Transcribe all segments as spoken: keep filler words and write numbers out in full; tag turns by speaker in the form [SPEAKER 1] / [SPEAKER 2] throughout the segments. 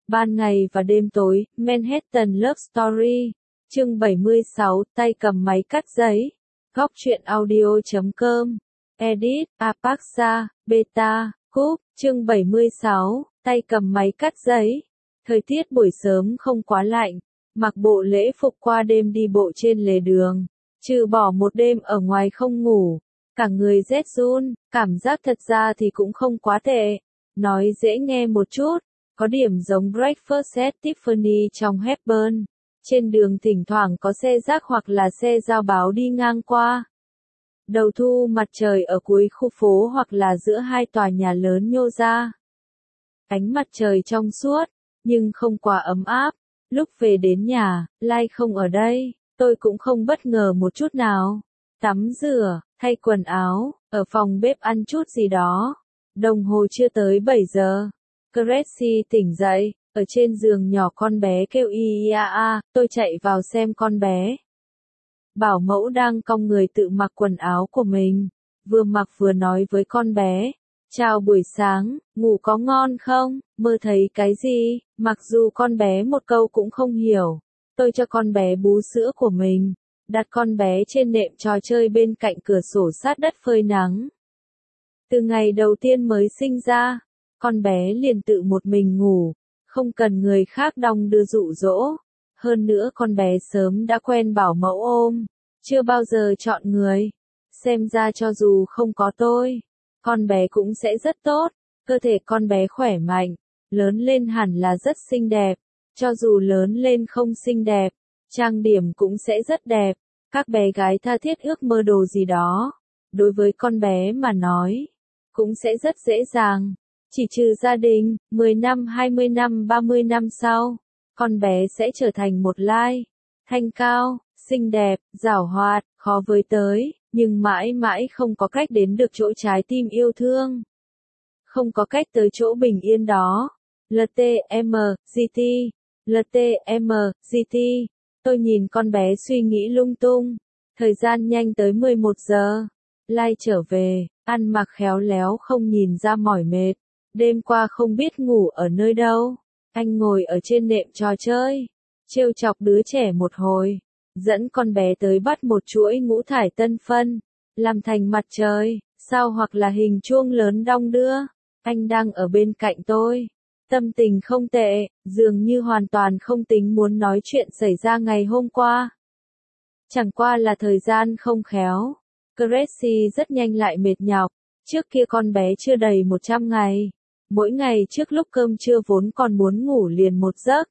[SPEAKER 1] Ban ngày và đêm tối, Manhattan Love Story. Chương bảy mươi sáu, tay cầm máy cắt giấy. Góc truyện audio chấm com. Edit, Apaxa, Beta, Cúp. Chương bảy mươi sáu, tay cầm máy cắt giấy. Thời tiết buổi sớm không quá lạnh. Mặc bộ lễ phục qua đêm đi bộ trên lề đường. Trừ bỏ một đêm ở ngoài không ngủ. Cả người rét run, cảm giác thật ra thì cũng không quá tệ. Nói dễ nghe một chút. Có điểm giống Breakfast at Tiffany trong Hepburn. Trên đường thỉnh thoảng có xe rác hoặc là xe giao báo đi ngang qua. Đầu thu mặt trời ở cuối khu phố hoặc là giữa hai tòa nhà lớn nhô ra. Ánh mặt trời trong suốt, nhưng không quá ấm áp. Lúc về đến nhà, Lai không ở đây, tôi cũng không bất ngờ một chút nào. Tắm rửa, thay quần áo, ở phòng bếp ăn chút gì đó. Đồng hồ chưa tới bảy giờ. Gracie tỉnh dậy, ở trên giường nhỏ con bé kêu y i a a, tôi chạy vào xem con bé. Bảo mẫu đang cong người tự mặc quần áo của mình, vừa mặc vừa nói với con bé. Chào buổi sáng, ngủ có ngon không, mơ thấy cái gì, mặc dù con bé một câu cũng không hiểu. Tôi cho con bé bú sữa của mình, đặt con bé trên nệm trò chơi bên cạnh cửa sổ sát đất phơi nắng. Từ ngày đầu tiên mới sinh ra, con bé liền tự một mình ngủ, không cần người khác đong đưa dụ dỗ. Hơn nữa con bé sớm đã quen bảo mẫu ôm, chưa bao giờ chọn người. Xem ra cho dù không có tôi, con bé cũng sẽ rất tốt. Cơ thể con bé khỏe mạnh, lớn lên hẳn là rất xinh đẹp. Cho dù lớn lên không xinh đẹp, trang điểm cũng sẽ rất đẹp. Các bé gái tha thiết ước mơ đồ gì đó. Đối với con bé mà nói, cũng sẽ rất dễ dàng. Chỉ trừ gia đình, mười năm, hai mươi năm, ba mươi năm sau, con bé sẽ trở thành một Lai. Thanh cao, xinh đẹp, giảo hoạt, khó với tới, nhưng mãi mãi không có cách đến được chỗ trái tim yêu thương. Không có cách tới chỗ bình yên đó. lờ tê em giê tê, lờ tê em giê tê. Tôi nhìn con bé suy nghĩ lung tung. Thời gian nhanh tới mười một giờ. Lai trở về, ăn mặc khéo léo không nhìn ra mỏi mệt. Đêm qua không biết ngủ ở nơi đâu. Anh ngồi ở trên nệm trò chơi, trêu chọc đứa trẻ một hồi, dẫn con bé tới bắt một chuỗi ngũ thải tân phân, làm thành mặt trời, sao hoặc là hình chuông lớn đong đưa. Anh đang ở bên cạnh tôi, tâm tình không tệ, dường như hoàn toàn không tính muốn nói chuyện xảy ra ngày hôm qua. Chẳng qua là thời gian không khéo. Gracie rất nhanh lại mệt nhọc, trước kia con bé chưa đầy một trăm ngày. Mỗi ngày trước lúc cơm trưa vốn còn muốn ngủ liền một giấc.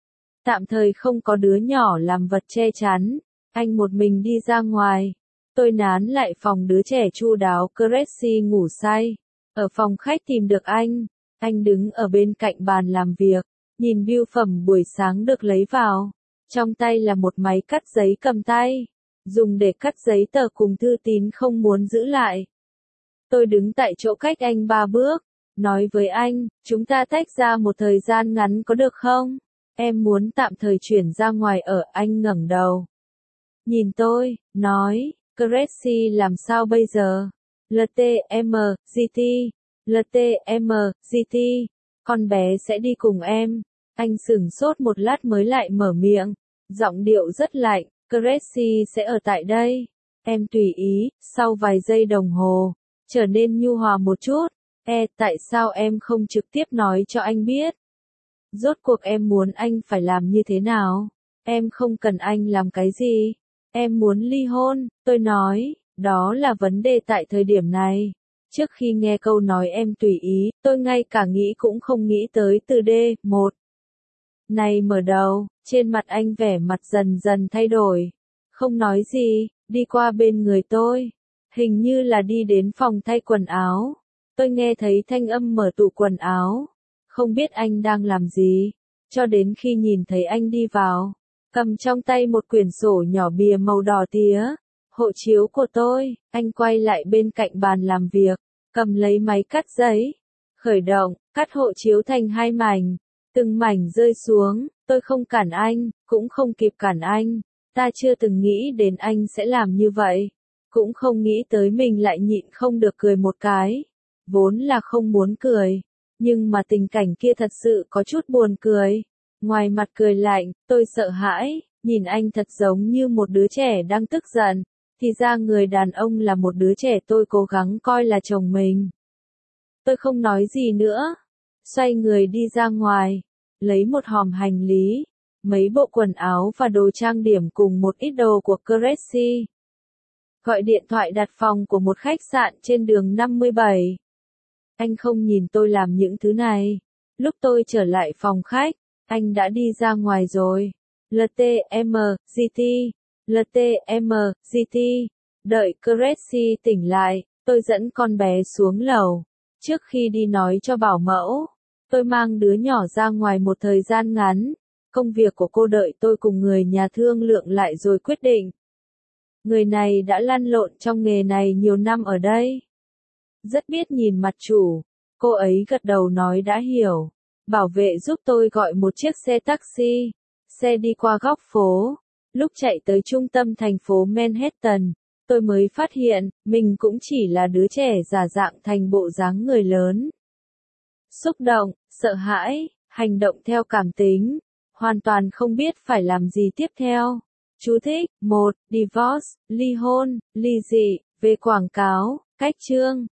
[SPEAKER 1] Tạm thời không có đứa nhỏ làm vật che chắn, anh một mình đi ra ngoài. Tôi nán lại phòng đứa trẻ chu đáo. Gracie ngủ say. Ở phòng khách tìm được anh, anh đứng ở bên cạnh bàn làm việc, nhìn bưu phẩm buổi sáng được lấy vào. Trong tay là một máy cắt giấy cầm tay, dùng để cắt giấy tờ cùng thư tín không muốn giữ lại. Tôi đứng tại chỗ cách anh ba bước. Nói với anh, chúng ta tách ra một thời gian ngắn có được không? Em muốn tạm thời chuyển ra ngoài ở. Anh ngẩng đầu. Nhìn tôi, nói, Gracie làm sao bây giờ? lờ tê em giê tê, lờ tê em giê tê, con bé sẽ đi cùng em. Anh sửng sốt một lát mới lại mở miệng, giọng điệu rất lạnh, Gracie sẽ ở tại đây. Em tùy ý, sau vài giây đồng hồ, trở nên nhu hòa một chút. E, tại sao em không trực tiếp nói cho anh biết? Rốt cuộc em muốn anh phải làm như thế nào? Em không cần anh làm cái gì. Em muốn ly hôn, tôi nói, đó là vấn đề tại thời điểm này. Trước khi nghe câu nói em tùy ý, tôi ngay cả nghĩ cũng không nghĩ tới từ D, một. Này mở đầu, trên mặt anh vẻ mặt dần dần thay đổi. Không nói gì, đi qua bên người tôi. Hình như là đi đến phòng thay quần áo. Tôi nghe thấy thanh âm mở tủ quần áo. Không biết anh đang làm gì. Cho đến khi nhìn thấy anh đi vào. Cầm trong tay một quyển sổ nhỏ bìa màu đỏ tía. Hộ chiếu của tôi. Anh quay lại bên cạnh bàn làm việc. Cầm lấy máy cắt giấy. Khởi động, cắt hộ chiếu thành hai mảnh. Từng mảnh rơi xuống. Tôi không cản anh, cũng không kịp cản anh. Ta chưa từng nghĩ đến anh sẽ làm như vậy. Cũng không nghĩ tới mình lại nhịn không được cười một cái. Vốn là không muốn cười, Nhưng mà tình cảnh kia thật sự có chút buồn cười. Ngoài mặt cười lạnh, tôi sợ hãi, nhìn anh thật giống như một đứa trẻ đang tức giận, thì ra người đàn ông là một đứa trẻ tôi cố gắng coi là chồng mình. Tôi không nói gì nữa, xoay người đi ra ngoài, lấy một hòm hành lý, mấy bộ quần áo và đồ trang điểm cùng một ít đồ của Cressy. Gọi điện thoại đặt phòng của một khách sạn trên đường năm mươi bảy. Anh không nhìn tôi làm những thứ này. Lúc tôi trở lại phòng khách, anh đã đi ra ngoài rồi. lờ tê em giê tê, lờ tê em giê tê. Đợi Cressy tỉnh lại, tôi dẫn con bé xuống lầu. Trước khi đi nói cho bảo mẫu, tôi mang đứa nhỏ ra ngoài một thời gian ngắn. Công việc của cô đợi tôi cùng người nhà thương lượng lại rồi quyết định. Người này đã lăn lộn trong nghề này nhiều năm ở đây. Rất biết nhìn mặt chủ. Cô ấy gật đầu nói đã hiểu. Bảo vệ giúp tôi gọi một chiếc xe taxi. Xe đi qua góc phố. Lúc chạy tới trung tâm thành phố Manhattan, tôi mới phát hiện, mình cũng chỉ là đứa trẻ giả dạng thành bộ dáng người lớn. Xúc động, sợ hãi, hành động theo cảm tính, hoàn toàn không biết phải làm gì tiếp theo. Chú thích, một. Divorce, ly hôn, ly dị, về quảng cáo, cách chương.